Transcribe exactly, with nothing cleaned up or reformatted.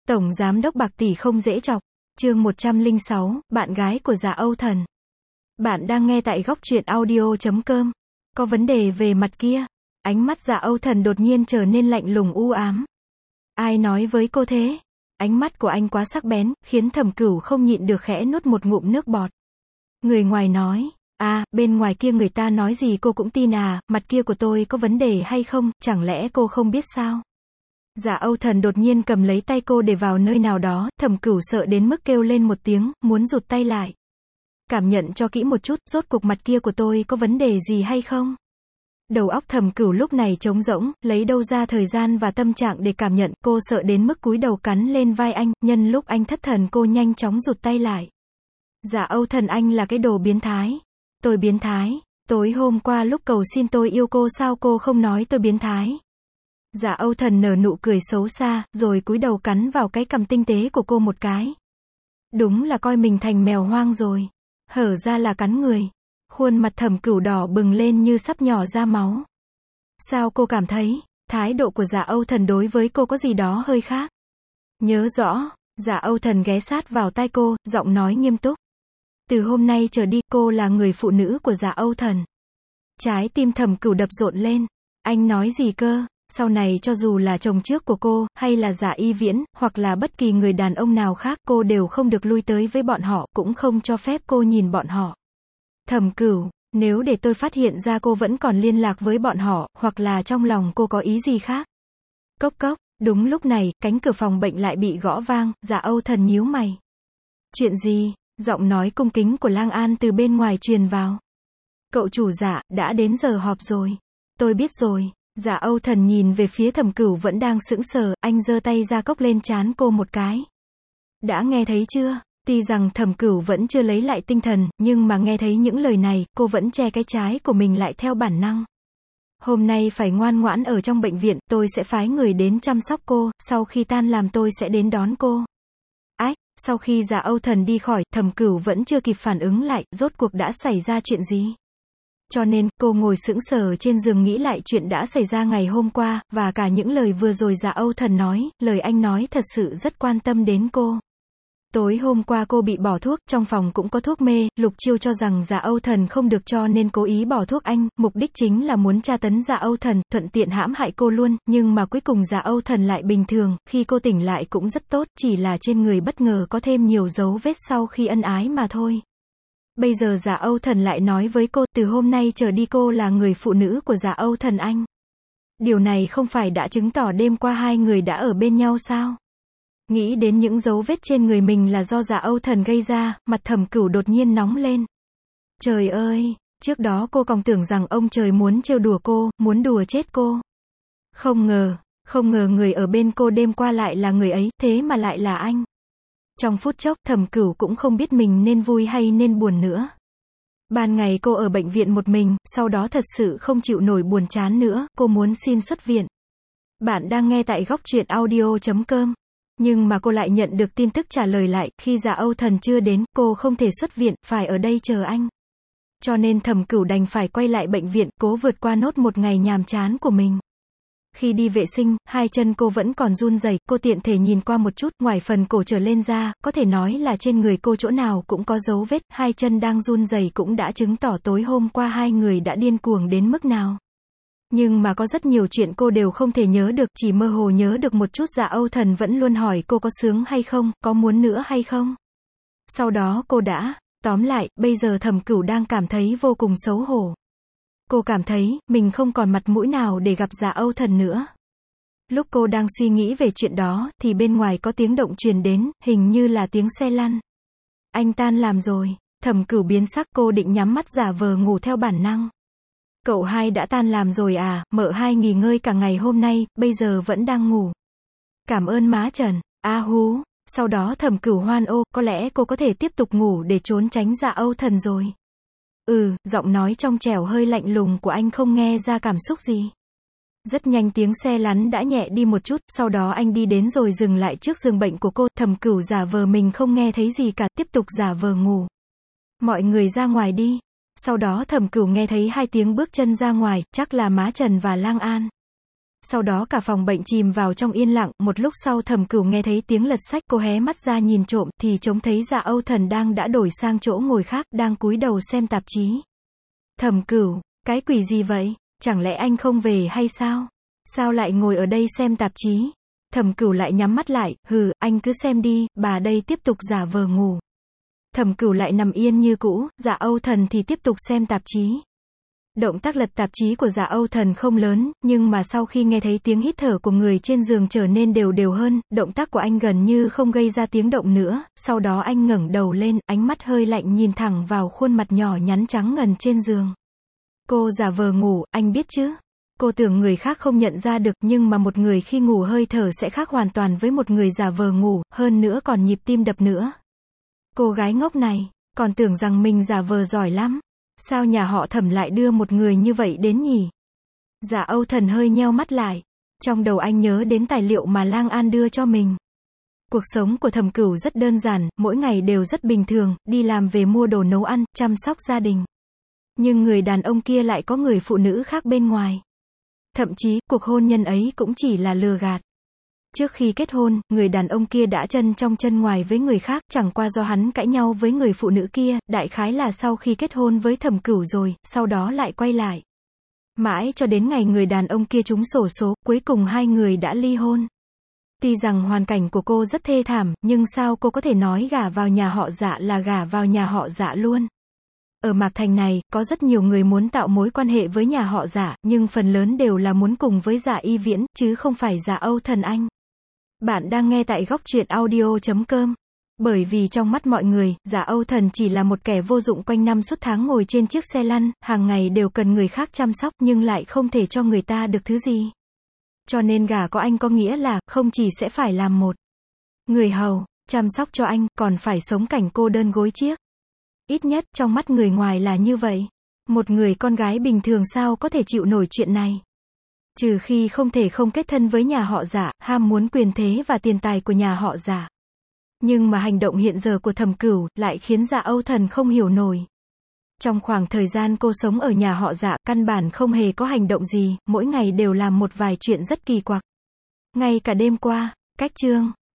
Tổng giám đốc bạc tỷ không dễ chọc. Chương một trăm lẻ sáu, bạn gái của Dạ Âu Thần. Bạn đang nghe tại góc truyện audio chấm com. Có vấn đề về mặt kia. Ánh mắt Dạ Âu Thần đột nhiên trở nên lạnh lùng u ám. Ai nói với cô thế? Ánh mắt của anh quá sắc bén, khiến Thẩm Cửu không nhịn được khẽ nuốt một ngụm nước bọt. Người ngoài nói, à, bên ngoài kia người ta nói gì cô cũng tin à, mặt kia của tôi có vấn đề hay không, chẳng lẽ cô không biết sao? Dạ Âu Thần đột nhiên cầm lấy tay cô để vào nơi nào đó, Thẩm Cửu sợ đến mức kêu lên một tiếng, muốn rụt tay lại. Cảm nhận cho kỹ một chút, rốt cuộc mặt kia của tôi có vấn đề gì hay không? Đầu óc Thẩm Cửu lúc này trống rỗng, lấy đâu ra thời gian và tâm trạng để cảm nhận, cô sợ đến mức cúi đầu cắn lên vai anh, nhân lúc anh thất thần cô nhanh chóng rụt tay lại. Dạ Âu Thần, anh là cái đồ biến thái. Tôi biến thái? Tối hôm qua lúc cầu xin tôi yêu cô sao cô không nói tôi biến thái? Dạ Âu Thần nở nụ cười xấu xa, rồi cúi đầu cắn vào cái cằm tinh tế của cô một cái. Đúng là coi mình thành mèo hoang rồi. Hở ra là cắn người. Khuôn mặt Thẩm Cửu đỏ bừng lên như sắp nhỏ ra máu. Sao cô cảm thấy, thái độ của Dạ Âu Thần đối với cô có gì đó hơi khác? Nhớ rõ, Dạ Âu Thần ghé sát vào tai cô, giọng nói nghiêm túc. Từ hôm nay trở đi, cô là người phụ nữ của Dạ Âu Thần. Trái tim Thẩm Cửu đập rộn lên. Anh nói gì cơ? Sau này cho dù là chồng trước của cô, hay là Dạ Y Viễn, hoặc là bất kỳ người đàn ông nào khác, cô đều không được lui tới với bọn họ, cũng không cho phép cô nhìn bọn họ. Thẩm Cửu, nếu để tôi phát hiện ra cô vẫn còn liên lạc với bọn họ, hoặc là trong lòng cô có ý gì khác. Cốc cốc, đúng lúc này, cánh cửa phòng bệnh lại bị gõ vang, Dạ Âu Thần nhíu mày. Chuyện gì? Giọng nói cung kính của Lang An từ bên ngoài truyền vào. Cậu chủ Dạ, đã đến giờ họp rồi. Tôi biết rồi. Dạ Âu Thần nhìn về phía Thẩm Cửu vẫn đang sững sờ, anh giơ tay ra cốc lên trán cô một cái. Đã nghe thấy chưa? Tuy rằng Thẩm Cửu vẫn chưa lấy lại tinh thần, nhưng mà nghe thấy những lời này, cô vẫn che cái trái của mình lại theo bản năng. Hôm nay phải ngoan ngoãn ở trong bệnh viện, tôi sẽ phái người đến chăm sóc cô, sau khi tan làm tôi sẽ đến đón cô. Ách, sau khi Dạ Âu Thần đi khỏi, Thẩm Cửu vẫn chưa kịp phản ứng lại, rốt cuộc đã xảy ra chuyện gì? Cho nên, cô ngồi sững sờ trên giường nghĩ lại chuyện đã xảy ra ngày hôm qua, và cả những lời vừa rồi Dạ Âu Thần nói, lời anh nói thật sự rất quan tâm đến cô. Tối hôm qua cô bị bỏ thuốc, trong phòng cũng có thuốc mê, Lục Chiêu cho rằng Dạ Âu Thần không được cho nên cố ý bỏ thuốc anh, mục đích chính là muốn tra tấn Dạ Âu Thần, thuận tiện hãm hại cô luôn, nhưng mà cuối cùng Dạ Âu Thần lại bình thường, khi cô tỉnh lại cũng rất tốt, chỉ là trên người bất ngờ có thêm nhiều dấu vết sau khi ân ái mà thôi. Bây giờ Dạ Âu Thần lại nói với cô, từ hôm nay trở đi cô là người phụ nữ của Dạ Âu Thần anh. Điều này không phải đã chứng tỏ đêm qua hai người đã ở bên nhau sao? Nghĩ đến những dấu vết trên người mình là do Dạ Âu Thần gây ra, mặt Thẩm Cửu đột nhiên nóng lên. Trời ơi, trước đó cô còn tưởng rằng ông trời muốn trêu đùa cô, muốn đùa chết cô. Không ngờ, không ngờ người ở bên cô đêm qua lại là người ấy, thế mà lại là anh. Trong phút chốc, Thẩm Cửu cũng không biết mình nên vui hay nên buồn nữa. Ban ngày cô ở bệnh viện một mình, sau đó thật sự không chịu nổi buồn chán nữa, cô muốn xin xuất viện. Bạn đang nghe tại góc truyện audio chấm com. Nhưng mà cô lại nhận được tin tức trả lời lại, khi Dạ Âu Thần chưa đến, cô không thể xuất viện, phải ở đây chờ anh. Cho nên Thẩm Cửu đành phải quay lại bệnh viện, cố vượt qua nốt một ngày nhàm chán của mình. Khi đi vệ sinh, hai chân cô vẫn còn run rẩy, cô tiện thể nhìn qua một chút, ngoài phần cổ trở lên ra, có thể nói là trên người cô chỗ nào cũng có dấu vết, hai chân đang run rẩy cũng đã chứng tỏ tối hôm qua hai người đã điên cuồng đến mức nào. Nhưng mà có rất nhiều chuyện cô đều không thể nhớ được, chỉ mơ hồ nhớ được một chút. Dạ Âu Thần vẫn luôn hỏi cô có sướng hay không, có muốn nữa hay không. Sau đó cô đã, tóm lại, bây giờ Thẩm Cửu đang cảm thấy vô cùng xấu hổ. Cô cảm thấy, mình không còn mặt mũi nào để gặp Dạ Âu Thần nữa. Lúc cô đang suy nghĩ về chuyện đó, thì bên ngoài có tiếng động truyền đến, hình như là tiếng xe lăn. Anh tan làm rồi. Thẩm Cửu biến sắc, cô định nhắm mắt giả vờ ngủ theo bản năng. Cậu hai đã tan làm rồi à, mợ hai nghỉ ngơi cả ngày hôm nay, bây giờ vẫn đang ngủ. Cảm ơn má Trần. A hú. Sau đó Thẩm Cửu hoan ô, có lẽ cô có thể tiếp tục ngủ để trốn tránh Dạ Âu Thần rồi. Ừ, giọng nói trong trẻo hơi lạnh lùng của anh không nghe ra cảm xúc gì. Rất nhanh tiếng xe lăn đã nhẹ đi một chút, sau đó anh đi đến rồi dừng lại trước giường bệnh của cô. Thẩm Cửu giả vờ mình không nghe thấy gì cả, tiếp tục giả vờ ngủ. Mọi người ra ngoài đi. Sau đó Thẩm Cửu nghe thấy hai tiếng bước chân ra ngoài, chắc là má Trần và Lang An. Sau đó cả phòng bệnh chìm vào trong yên lặng, một lúc sau Thẩm Cửu nghe thấy tiếng lật sách, cô hé mắt ra nhìn trộm, thì trông thấy Dạ Âu Thần đang đã đổi sang chỗ ngồi khác, đang cúi đầu xem tạp chí. Thẩm Cửu, cái quỷ gì vậy? Chẳng lẽ anh không về hay sao? Sao lại ngồi ở đây xem tạp chí? Thẩm Cửu lại nhắm mắt lại, hừ, anh cứ xem đi, bà đây tiếp tục giả vờ ngủ. Thẩm Cửu lại nằm yên như cũ, Dạ Âu Thần thì tiếp tục xem tạp chí. Động tác lật tạp chí của Dạ Âu Thần không lớn, nhưng mà sau khi nghe thấy tiếng hít thở của người trên giường trở nên đều đều hơn, động tác của anh gần như không gây ra tiếng động nữa, sau đó anh ngẩng đầu lên, ánh mắt hơi lạnh nhìn thẳng vào khuôn mặt nhỏ nhắn trắng ngần trên giường. Cô giả vờ ngủ, anh biết chứ? Cô tưởng người khác không nhận ra được, nhưng mà một người khi ngủ hơi thở sẽ khác hoàn toàn với một người giả vờ ngủ, hơn nữa còn nhịp tim đập nữa. Cô gái ngốc này, còn tưởng rằng mình giả vờ giỏi lắm. Sao nhà họ Thẩm lại đưa một người như vậy đến nhỉ? Dạ Âu Thần hơi nheo mắt lại. Trong đầu anh nhớ đến tài liệu mà Lang An đưa cho mình. Cuộc sống của Thẩm Cửu rất đơn giản, mỗi ngày đều rất bình thường, đi làm về mua đồ nấu ăn, chăm sóc gia đình. Nhưng người đàn ông kia lại có người phụ nữ khác bên ngoài. Thậm chí, cuộc hôn nhân ấy cũng chỉ là lừa gạt. Trước khi kết hôn, người đàn ông kia đã chân trong chân ngoài với người khác, chẳng qua do hắn cãi nhau với người phụ nữ kia, đại khái là sau khi kết hôn với Thẩm Cửu rồi, sau đó lại quay lại. Mãi cho đến ngày người đàn ông kia trúng xổ số, cuối cùng hai người đã ly hôn. Tuy rằng hoàn cảnh của cô rất thê thảm, nhưng sao cô có thể nói gả vào nhà họ Dạ là gả vào nhà họ Dạ luôn? Ở Mạc Thành này, có rất nhiều người muốn tạo mối quan hệ với nhà họ Dạ, nhưng phần lớn đều là muốn cùng với Dạ Y Viễn, chứ không phải Dạ Âu Thần anh. Bạn đang nghe tại góc truyện audio chấm com. Bởi vì trong mắt mọi người, Dạ Âu Thần chỉ là một kẻ vô dụng quanh năm suốt tháng ngồi trên chiếc xe lăn, hàng ngày đều cần người khác chăm sóc nhưng lại không thể cho người ta được thứ gì. Cho nên gả có anh có nghĩa là, không chỉ sẽ phải làm một người hầu, chăm sóc cho anh, còn phải sống cảnh cô đơn gối chiếc. Ít nhất, trong mắt người ngoài là như vậy. Một người con gái bình thường sao có thể chịu nổi chuyện này? Trừ khi không thể không kết thân với nhà họ Dạ, ham muốn quyền thế và tiền tài của nhà họ Dạ. Nhưng mà hành động hiện giờ của Thẩm Cửu, lại khiến Dạ Âu Thần không hiểu nổi. Trong khoảng thời gian cô sống ở nhà họ Dạ, căn bản không hề có hành động gì, mỗi ngày đều làm một vài chuyện rất kỳ quặc. Ngay cả đêm qua, cách chương